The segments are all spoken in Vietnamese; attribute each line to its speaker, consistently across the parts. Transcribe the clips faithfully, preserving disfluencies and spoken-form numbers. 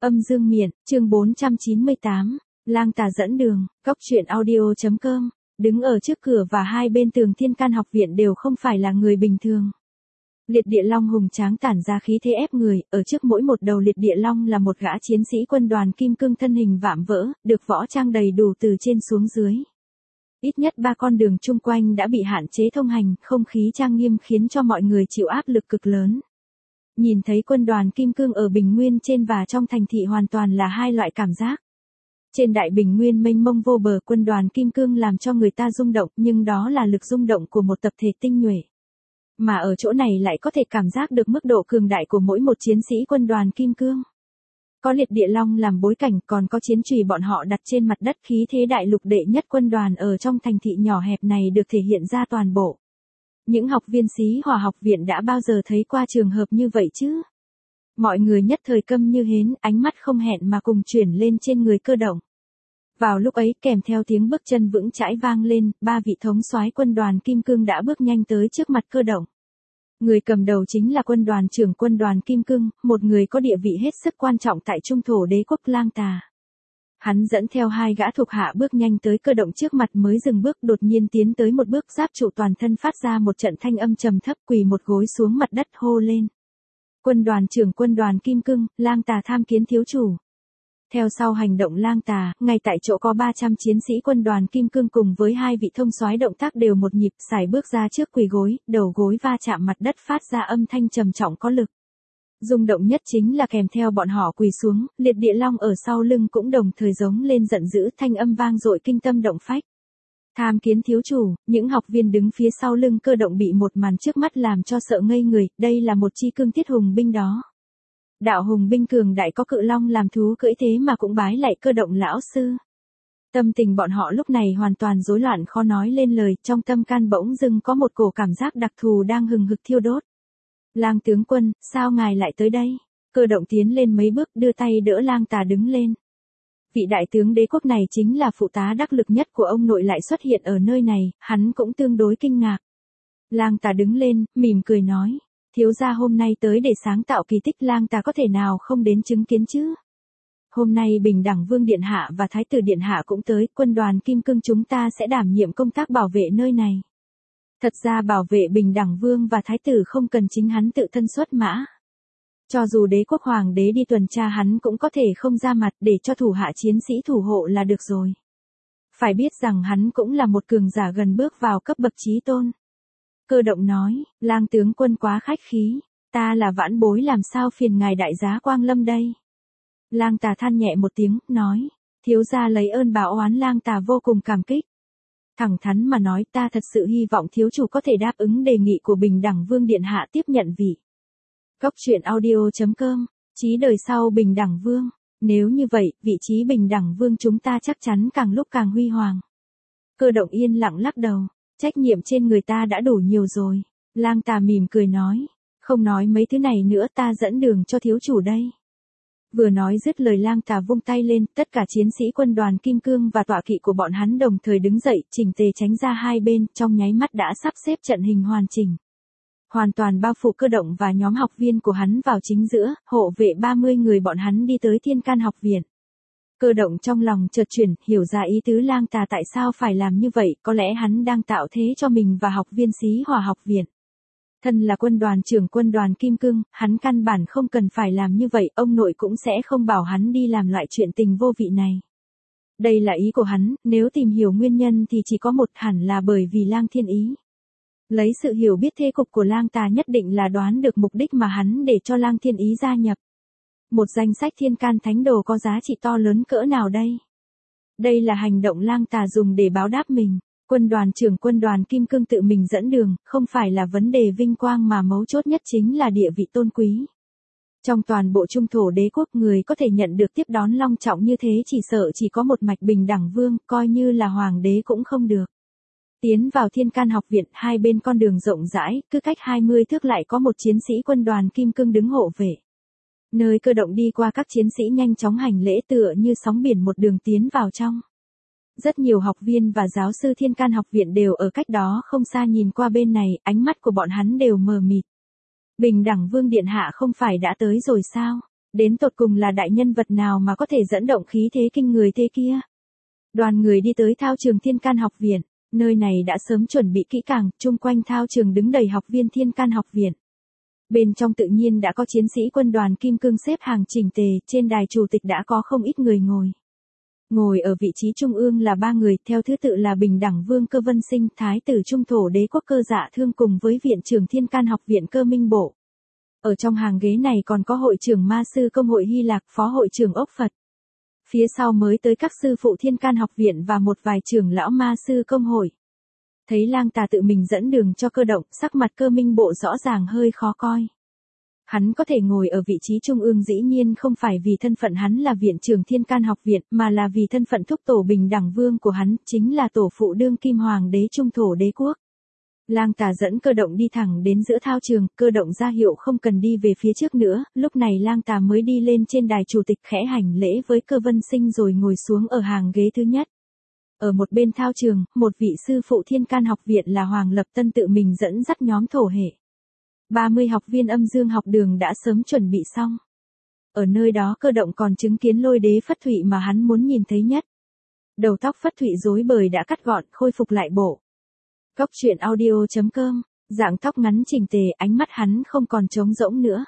Speaker 1: Âm dương miện, chương bốn trăm chín mươi tám, lang tà dẫn đường, góc truyện audio chấm com, đứng ở trước cửa và hai bên tường Thiên Can học viện đều không phải là người bình thường. Liệt địa long hùng tráng tản ra khí thế ép người, ở trước mỗi một đầu liệt địa long là một gã chiến sĩ quân đoàn kim cương thân hình vạm vỡ, được võ trang đầy đủ từ trên xuống dưới. Ít nhất ba con đường chung quanh đã bị hạn chế thông hành, không khí trang nghiêm khiến cho mọi người chịu áp lực cực lớn. Nhìn thấy quân đoàn kim cương ở bình nguyên trên và trong thành thị hoàn toàn là hai loại cảm giác. Trên đại bình nguyên mênh mông vô bờ, quân đoàn kim cương làm cho người ta rung động, nhưng đó là lực rung động của một tập thể tinh nhuệ. Mà ở chỗ này lại có thể cảm giác được mức độ cường đại của mỗi một chiến sĩ quân đoàn kim cương. Có liệt địa long làm bối cảnh, còn có chiến chùy bọn họ đặt trên mặt đất, khí thế đại lục đệ nhất quân đoàn ở trong thành thị nhỏ hẹp này được thể hiện ra toàn bộ. Những học viên Xí Hỏa học viện đã bao giờ thấy qua trường hợp như vậy chứ? Mọi người nhất thời câm như hến, ánh mắt không hẹn mà cùng chuyển lên trên người Cơ Động. Vào lúc ấy, kèm theo tiếng bước chân vững chãi vang lên, ba vị thống soái quân đoàn kim cương đã bước nhanh tới trước mặt Cơ Động. Người cầm đầu chính là quân đoàn trưởng quân đoàn kim cương, một người có địa vị hết sức quan trọng tại trung thổ đế quốc Lang Tà. Hắn dẫn theo hai gã thuộc hạ bước nhanh tới Cơ Động trước mặt, mới dừng bước, đột nhiên tiến tới một bước, giáp trụ toàn thân phát ra một trận thanh âm trầm thấp, quỳ một gối xuống mặt đất hô lên. Quân đoàn trưởng quân đoàn kim cương, Lang Tà tham kiến thiếu chủ. Theo sau hành động Lang Tà, ngay tại chỗ có ba trăm chiến sĩ quân đoàn kim cương cùng với hai vị thông soái động tác đều một nhịp, sải bước ra trước quỳ gối, đầu gối va chạm mặt đất phát ra âm thanh trầm trọng có lực. Rung động nhất chính là kèm theo bọn họ quỳ xuống, liệt địa long ở sau lưng cũng đồng thời giống lên giận dữ, thanh âm vang dội kinh tâm động phách. Tham kiến thiếu chủ, những học viên đứng phía sau lưng Cơ Động bị một màn trước mắt làm cho sợ ngây người, đây là một chi cương thiết hùng binh đó. Đạo hùng binh cường đại có cự long làm thú cưỡi thế mà cũng bái lại Cơ Động lão sư. Tâm tình bọn họ lúc này hoàn toàn rối loạn khó nói lên lời, trong tâm can bỗng dưng có một cổ cảm giác đặc thù đang hừng hực thiêu đốt. Lang tướng quân, sao ngài lại tới đây? Cơ Động tiến lên mấy bước, đưa tay đỡ Lang Tà đứng lên. Vị đại tướng đế quốc này chính là phụ tá đắc lực nhất của ông nội lại xuất hiện ở nơi này, hắn cũng tương đối kinh ngạc. Lang Tà đứng lên, mỉm cười nói, thiếu gia hôm nay tới để sáng tạo kỳ tích, Lang Tà có thể nào không đến chứng kiến chứ? Hôm nay Bình Đẳng Vương Điện Hạ và Thái tử Điện Hạ cũng tới, quân đoàn kim cương chúng ta sẽ đảm nhiệm công tác bảo vệ nơi này. Thật ra bảo vệ Bình Đẳng Vương và Thái tử không cần chính hắn tự thân xuất mã. Cho dù đế quốc hoàng đế đi tuần tra hắn cũng có thể không ra mặt, để cho thủ hạ chiến sĩ thủ hộ là được rồi. Phải biết rằng hắn cũng là một cường giả gần bước vào cấp bậc chí tôn. Cơ Động nói, Lang tướng quân quá khách khí, ta là vãn bối làm sao phiền ngài đại giá quang lâm đây. Lang Tà than nhẹ một tiếng, nói, thiếu gia lấy ơn báo oán. Lang Tà vô cùng cảm kích. Thẳng thắn mà nói, ta thật sự hy vọng thiếu chủ có thể đáp ứng đề nghị của Bình Đẳng Vương Điện Hạ tiếp nhận vị. Góc truyện audio chấm com, chí đời sau Bình Đẳng Vương. Nếu như vậy, vị trí Bình Đẳng Vương chúng ta chắc chắn càng lúc càng huy hoàng. Cơ Động yên lặng lắc đầu, trách nhiệm trên người ta đã đủ nhiều rồi. Lang Tà mỉm cười nói, không nói mấy thứ này nữa, ta dẫn đường cho thiếu chủ đây. Vừa nói dứt lời, Lang Tà vung tay lên, tất cả chiến sĩ quân đoàn kim cương và tọa kỵ của bọn hắn đồng thời đứng dậy, chỉnh tề tránh ra hai bên, trong nháy mắt đã sắp xếp trận hình hoàn chỉnh. Hoàn toàn bao phủ Cơ Động và nhóm học viên của hắn vào chính giữa, hộ vệ ba mươi người bọn hắn đi tới Thiên Can học viện. Cơ Động trong lòng chợt chuyển, hiểu ra ý tứ Lang Tà tại sao phải làm như vậy, có lẽ hắn đang tạo thế cho mình và học viên Xí Hỏa học viện. Thân là quân đoàn trưởng quân đoàn kim cương, hắn căn bản không cần phải làm như vậy, ông nội cũng sẽ không bảo hắn đi làm loại chuyện tình vô vị này. Đây là ý của hắn, nếu tìm hiểu nguyên nhân thì chỉ có một, hẳn là bởi vì Lang Thiên Ý. Lấy sự hiểu biết thế cục của Lang Tà nhất định là đoán được mục đích mà hắn để cho Lang Thiên Ý gia nhập. Một danh sách thiên can thánh đồ có giá trị to lớn cỡ nào đây? Đây là hành động Lang Tà dùng để báo đáp mình. Quân đoàn trưởng quân đoàn kim cương tự mình dẫn đường, không phải là vấn đề vinh quang mà mấu chốt nhất chính là địa vị tôn quý. Trong toàn bộ trung thổ đế quốc, người có thể nhận được tiếp đón long trọng như thế chỉ sợ chỉ có một mạch Bình Đẳng Vương, coi như là hoàng đế cũng không được. Tiến vào Thiên Can học viện, hai bên con đường rộng rãi, cứ cách hai mươi thước lại có một chiến sĩ quân đoàn kim cương đứng hộ vệ. Nơi Cơ Động đi qua, các chiến sĩ nhanh chóng hành lễ tựa như sóng biển một đường tiến vào trong. Rất nhiều học viên và giáo sư Thiên Can học viện đều ở cách đó không xa nhìn qua bên này, ánh mắt của bọn hắn đều mờ mịt. Bình Đẳng Vương Điện Hạ không phải đã tới rồi sao? Đến tột cùng là đại nhân vật nào mà có thể dẫn động khí thế kinh người thế kia? Đoàn người đi tới thao trường Thiên Can học viện, nơi này đã sớm chuẩn bị kỹ càng, chung quanh thao trường đứng đầy học viên Thiên Can học viện. Bên trong tự nhiên đã có chiến sĩ quân đoàn Kim Cương xếp hàng chỉnh tề, trên đài chủ tịch đã có không ít người ngồi. Ngồi ở vị trí trung ương là ba người, theo thứ tự là Bình Đẳng Vương Cơ Vân Sinh, Thái tử Trung Thổ Đế quốc Cơ Dạ Thương cùng với Viện trưởng Thiên Can học viện Cơ Minh Bộ. Ở trong hàng ghế này còn có hội trưởng Ma sư Công hội Hy Lạc, phó hội trưởng Ốc Phật. Phía sau mới tới các sư phụ Thiên Can học viện và một vài trưởng lão Ma sư Công hội. Thấy Lang Tà tự mình dẫn đường cho Cơ Động, sắc mặt Cơ Minh Bộ rõ ràng hơi khó coi. Hắn có thể ngồi ở vị trí trung ương dĩ nhiên không phải vì thân phận hắn là viện trưởng Thiên Can học viện, mà là vì thân phận thúc tổ Bình Đẳng Vương của hắn, chính là tổ phụ đương kim hoàng đế Trung Thổ Đế quốc. Lang Tà dẫn Cơ Động đi thẳng đến giữa thao trường, Cơ Động ra hiệu không cần đi về phía trước nữa, lúc này Lang Tà mới đi lên trên đài chủ tịch khẽ hành lễ với Cơ Vân Sinh rồi ngồi xuống ở hàng ghế thứ nhất. Ở một bên thao trường, một vị sư phụ Thiên Can học viện là Hoàng Lập Tân tự mình dẫn dắt nhóm thổ hệ. ba mươi học viên âm dương học đường đã sớm chuẩn bị xong. Ở nơi đó Cơ Động còn chứng kiến Lôi Đế Phất Thụy mà hắn muốn nhìn thấy nhất. Đầu tóc Phất Thụy rối bời đã cắt gọn, khôi phục lại bộ. Cóc truyện audio chấm com, dạng tóc ngắn chỉnh tề, ánh mắt hắn không còn trống rỗng nữa.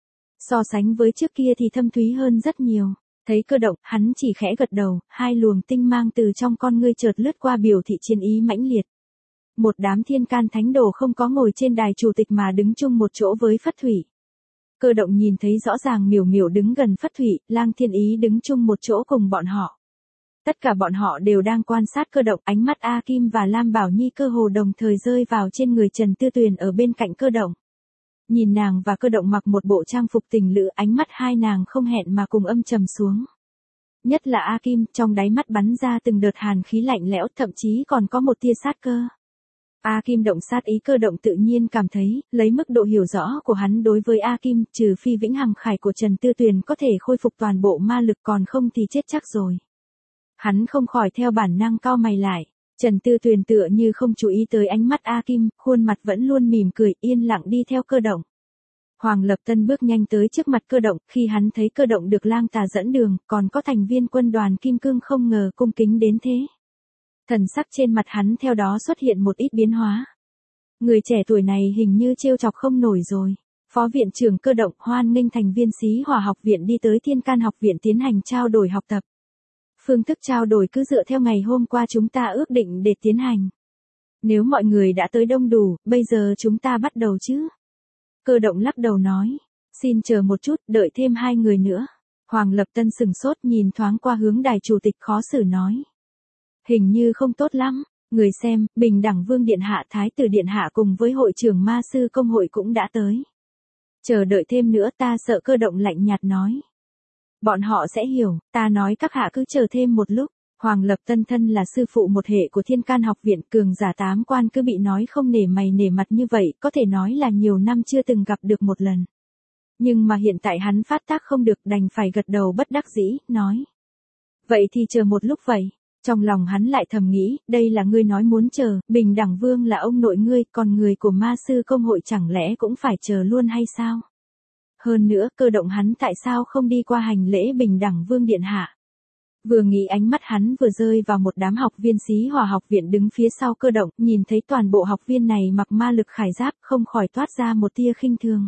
Speaker 1: So sánh với trước kia thì thâm thúy hơn rất nhiều. Thấy Cơ Động, hắn chỉ khẽ gật đầu, hai luồng tinh mang từ trong con ngươi chợt lướt qua biểu thị chiến ý mãnh liệt. Một đám Thiên Can thánh đồ không có ngồi trên đài chủ tịch mà đứng chung một chỗ với Phất Thụy. Cơ Động nhìn thấy rõ ràng Miểu Miểu đứng gần Phất Thụy, Lang Thiên Ý đứng chung một chỗ cùng bọn họ. Tất cả bọn họ đều đang quan sát Cơ Động, ánh mắt A Kim và Lam Bảo Nhi cơ hồ đồng thời rơi vào trên người Trần Tư Tuyền ở bên cạnh Cơ Động. Nhìn nàng và Cơ Động mặc một bộ trang phục tình lữ, ánh mắt hai nàng không hẹn mà cùng âm trầm xuống. Nhất là A Kim, trong đáy mắt bắn ra từng đợt hàn khí lạnh lẽo, thậm chí còn có một tia sát cơ. A Kim động sát ý, Cơ Động tự nhiên cảm thấy, lấy mức độ hiểu rõ của hắn đối với A Kim, trừ phi vĩnh hằng khải của Trần Tư Tuyền có thể khôi phục toàn bộ ma lực, còn không thì chết chắc rồi. Hắn không khỏi theo bản năng cau mày lại. Trần Tư Tuyền tựa như không chú ý tới ánh mắt A Kim, khuôn mặt vẫn luôn mỉm cười, yên lặng đi theo Cơ Động. Hoàng Lập Tân bước nhanh tới trước mặt Cơ Động, khi hắn thấy Cơ Động được Lang Tà dẫn đường, còn có thành viên quân đoàn Kim Cương không ngờ cung kính đến thế. Thần sắc trên mặt hắn theo đó xuất hiện một ít biến hóa. Người trẻ tuổi này hình như trêu chọc không nổi rồi. Phó viện trưởng Cơ Động hoan nghênh thành viên Xí Hỏa học viện đi tới Thiên Can học viện tiến hành trao đổi học tập. Phương thức trao đổi cứ dựa theo ngày hôm qua chúng ta ước định để tiến hành. Nếu mọi người đã tới đông đủ, bây giờ chúng ta bắt đầu chứ? Cơ Động lắc đầu nói. Xin chờ một chút, đợi thêm hai người nữa. Hoàng Lập Tân sừng sốt nhìn thoáng qua hướng đài chủ tịch khó xử nói. Hình như không tốt lắm, người xem, Bình Đẳng Vương Điện Hạ, Thái tử Điện Hạ cùng với hội trưởng Ma sư Công hội cũng đã tới. Chờ đợi thêm nữa, ta sợ. Cơ Động lạnh nhạt nói. Bọn họ sẽ hiểu, ta nói các hạ cứ chờ thêm một lúc. Hoàng Lập Tân thân là sư phụ một hệ của Thiên Can học viện, cường giả tám quan cứ bị nói không nể mày nể mặt như vậy, có thể nói là nhiều năm chưa từng gặp được một lần. Nhưng mà hiện tại hắn phát tác không được, đành phải gật đầu bất đắc dĩ, nói. Vậy thì chờ một lúc vậy. Trong lòng hắn lại thầm nghĩ, đây là ngươi nói muốn chờ, Bình Đẳng Vương là ông nội ngươi, còn người của Ma sư Công hội chẳng lẽ cũng phải chờ luôn hay sao? Hơn nữa, Cơ Động hắn tại sao không đi qua hành lễ Bình Đẳng Vương Điện Hạ? Vừa nghĩ, ánh mắt hắn vừa rơi vào một đám học viên Xí Hỏa học viện đứng phía sau Cơ Động, nhìn thấy toàn bộ học viên này mặc ma lực khải giáp, không khỏi toát ra một tia khinh thường.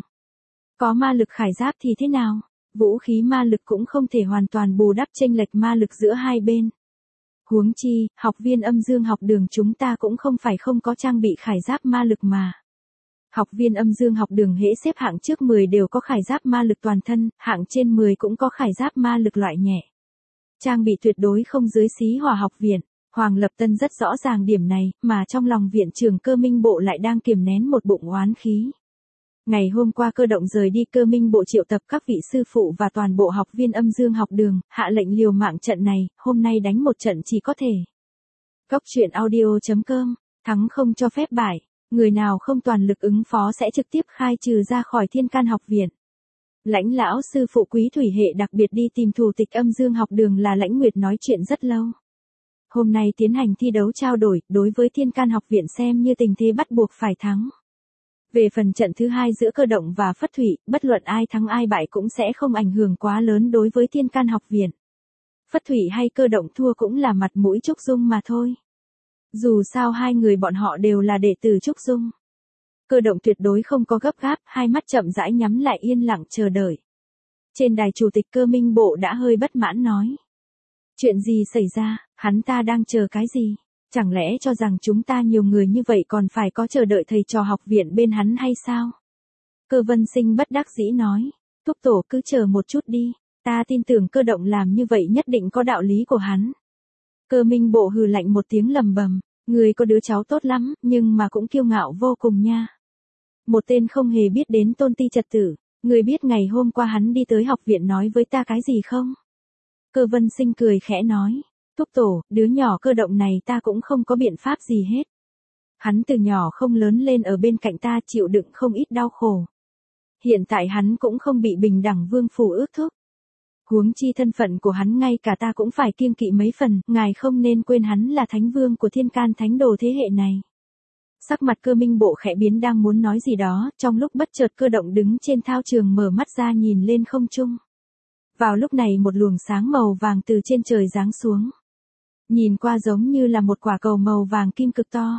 Speaker 1: Có ma lực khải giáp thì thế nào? Vũ khí ma lực cũng không thể hoàn toàn bù đắp chênh lệch ma lực giữa hai bên. Huống chi, học viên âm dương học đường chúng ta cũng không phải không có trang bị khải giáp ma lực mà. Học viên âm dương học đường hễ xếp hạng trước mười đều có khải giáp ma lực toàn thân, hạng trên mười cũng có khải giáp ma lực loại nhẹ. Trang bị tuyệt đối không dưới Xí Hỏa học viện. Hoàng Lập Tân rất rõ ràng điểm này, mà trong lòng viện trưởng Cơ Minh Bộ lại đang kiềm nén một bụng oán khí. Ngày hôm qua Cơ Động rời đi, Cơ Minh Bộ triệu tập các vị sư phụ và toàn bộ học viên âm dương học đường, hạ lệnh liều mạng trận này, hôm nay đánh một trận chỉ có thể. Cóc truyện audio chấm com, thắng không cho phép bại, người nào không toàn lực ứng phó sẽ trực tiếp khai trừ ra khỏi Thiên Can học viện. Lãnh lão sư phụ Quý Thủy hệ đặc biệt đi tìm thủ tịch âm dương học đường là Lãnh Nguyệt nói chuyện rất lâu. Hôm nay tiến hành thi đấu trao đổi, đối với Thiên Can học viện xem như tình thế bắt buộc phải thắng. Về phần trận thứ hai giữa Cơ Động và Phất Thụy, bất luận ai thắng ai bại cũng sẽ không ảnh hưởng quá lớn đối với Thiên Can học viện. Phất Thụy hay Cơ Động thua cũng là mặt mũi Trúc Dung mà thôi. Dù sao hai người bọn họ đều là đệ tử Trúc Dung. Cơ Động tuyệt đối không có gấp gáp, hai mắt chậm rãi nhắm lại yên lặng chờ đợi. Trên đài chủ tịch Cơ Minh Bộ đã hơi bất mãn nói. Chuyện gì xảy ra, hắn ta đang chờ cái gì? Chẳng lẽ cho rằng chúng ta nhiều người như vậy còn phải có chờ đợi thầy trò học viện bên hắn hay sao? Cơ Vân Sinh bất đắc dĩ nói. Túc Tổ cứ chờ một chút đi, ta tin tưởng Cơ Động làm như vậy nhất định có đạo lý của hắn. Cơ Minh Bộ hừ lạnh một tiếng lầm bầm. Người có đứa cháu tốt lắm, nhưng mà cũng kiêu ngạo vô cùng nha. Một tên không hề biết đến tôn ti trật tự. Người biết ngày hôm qua hắn đi tới học viện nói với ta cái gì không? Cơ Vân Sinh cười khẽ nói. Túc Tổ, đứa nhỏ Cơ Động này ta cũng không có biện pháp gì hết. Hắn từ nhỏ không lớn lên ở bên cạnh ta chịu đựng không ít đau khổ. Hiện tại hắn cũng không bị Bình Đẳng Vương phủ ước thúc. Huống chi thân phận của hắn ngay cả ta cũng phải kiêng kỵ mấy phần, ngài không nên quên hắn là thánh vương của Thiên Can thánh đồ thế hệ này. Sắc mặt Cơ Minh Bộ khẽ biến đang muốn nói gì đó, trong lúc bất chợt Cơ Động đứng trên thao trường mở mắt ra nhìn lên không trung. Vào lúc này một luồng sáng màu vàng từ trên trời giáng xuống. Nhìn qua giống như là một quả cầu màu vàng kim cực to.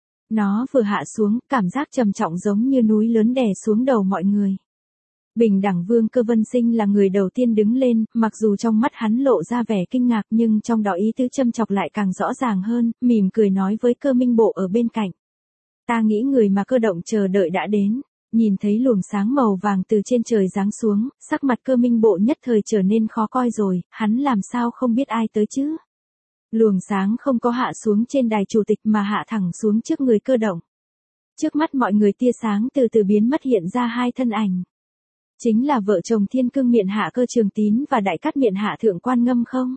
Speaker 1: Nó vừa hạ xuống, cảm giác trầm trọng giống như núi lớn đè xuống đầu mọi người. Bình Đẳng Vương Cơ Vân Sinh là người đầu tiên đứng lên, mặc dù trong mắt hắn lộ ra vẻ kinh ngạc nhưng trong đó ý tứ châm chọc lại càng rõ ràng hơn, mỉm cười nói với Cơ Minh Bộ ở bên cạnh. Ta nghĩ người mà Cơ Động chờ đợi đã đến. Nhìn thấy luồng sáng màu vàng từ trên trời giáng xuống, sắc mặt Cơ Minh Bộ nhất thời trở nên khó coi rồi, hắn làm sao không biết ai tới chứ? Luồng sáng không có hạ xuống trên đài chủ tịch mà hạ thẳng xuống trước người Cơ Động. Trước mắt mọi người tia sáng từ từ biến mất hiện ra hai thân ảnh. Chính là vợ chồng Thiên Cương Miện Hạ Cơ Trường Tín và Đại Cát Miện Hạ Thượng Quan Ngâm không?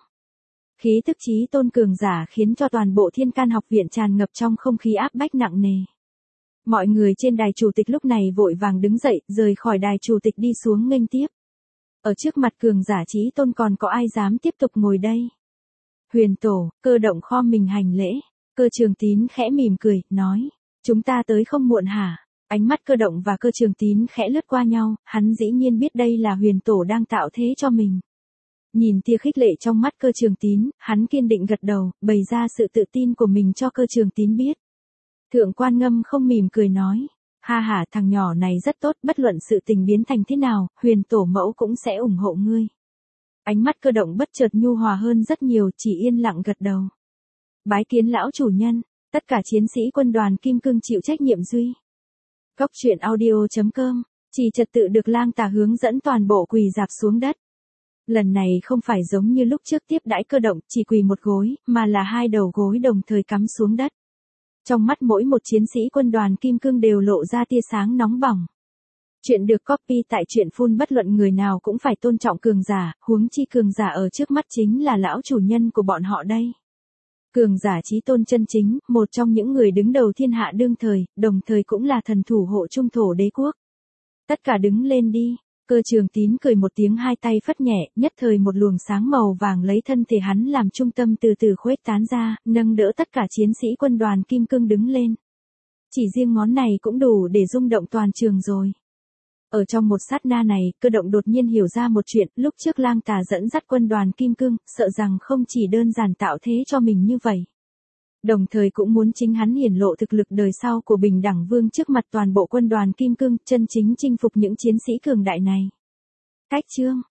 Speaker 1: Khí tức chí tôn cường giả khiến cho toàn bộ Thiên Can học viện tràn ngập trong không khí áp bách nặng nề. Mọi người trên đài chủ tịch lúc này vội vàng đứng dậy, rời khỏi đài chủ tịch đi xuống nghênh tiếp. Ở trước mặt cường giả chí tôn còn có ai dám tiếp tục ngồi đây? Huyền Tổ, Cơ Động khom mình hành lễ. Cơ Trường Tín khẽ mỉm cười, nói. Chúng ta tới không muộn hả? Ánh mắt Cơ Động và Cơ Trường Tín khẽ lướt qua nhau, hắn dĩ nhiên biết đây là Huyền Tổ đang tạo thế cho mình. Nhìn tia khích lệ trong mắt Cơ Trường Tín, hắn kiên định gật đầu, bày ra sự tự tin của mình cho Cơ Trường Tín biết. Thượng Quan Ngâm không mỉm cười nói. Ha ha, thằng nhỏ này rất tốt, bất luận sự tình biến thành thế nào, Huyền Tổ mẫu cũng sẽ ủng hộ ngươi. Ánh mắt Cơ Động bất chợt nhu hòa hơn rất nhiều, chỉ yên lặng gật đầu. Bái kiến lão chủ nhân, tất cả chiến sĩ quân đoàn Kim Cương chịu trách nhiệm duy. Cốc truyện audio chấm com, Trì Trật Tự được Lang Tà hướng dẫn toàn bộ quỳ rạp xuống đất. Lần này không phải giống như lúc trước tiếp đãi Cơ Động, chỉ quỳ một gối, mà là hai đầu gối đồng thời cắm xuống đất. Trong mắt mỗi một chiến sĩ quân đoàn Kim Cương đều lộ ra tia sáng nóng bỏng. Chuyện được copy tại truyện phun bất luận người nào cũng phải tôn trọng cường giả, huống chi cường giả ở trước mắt chính là lão chủ nhân của bọn họ đây. Cường giả chí tôn chân chính, một trong những người đứng đầu thiên hạ đương thời, đồng thời cũng là thần thủ hộ trung thổ đế quốc. Tất cả đứng lên đi. Cơ Trường Tín cười một tiếng hai tay phất nhẹ, nhất thời một luồng sáng màu vàng lấy thân thể hắn làm trung tâm từ từ khuếch tán ra, nâng đỡ tất cả chiến sĩ quân đoàn Kim Cương đứng lên. Chỉ riêng ngón này cũng đủ để rung động toàn trường rồi. Ở trong một sát na này, Cơ Động đột nhiên hiểu ra một chuyện, lúc trước Lang Tà dẫn dắt quân đoàn Kim Cương, sợ rằng không chỉ đơn giản tạo thế cho mình như vậy. Đồng thời cũng muốn chính hắn hiển lộ thực lực đời sau của Bình Đẳng Vương trước mặt toàn bộ quân đoàn Kim Cương, chân chính chinh phục những chiến sĩ cường đại này. Cách chương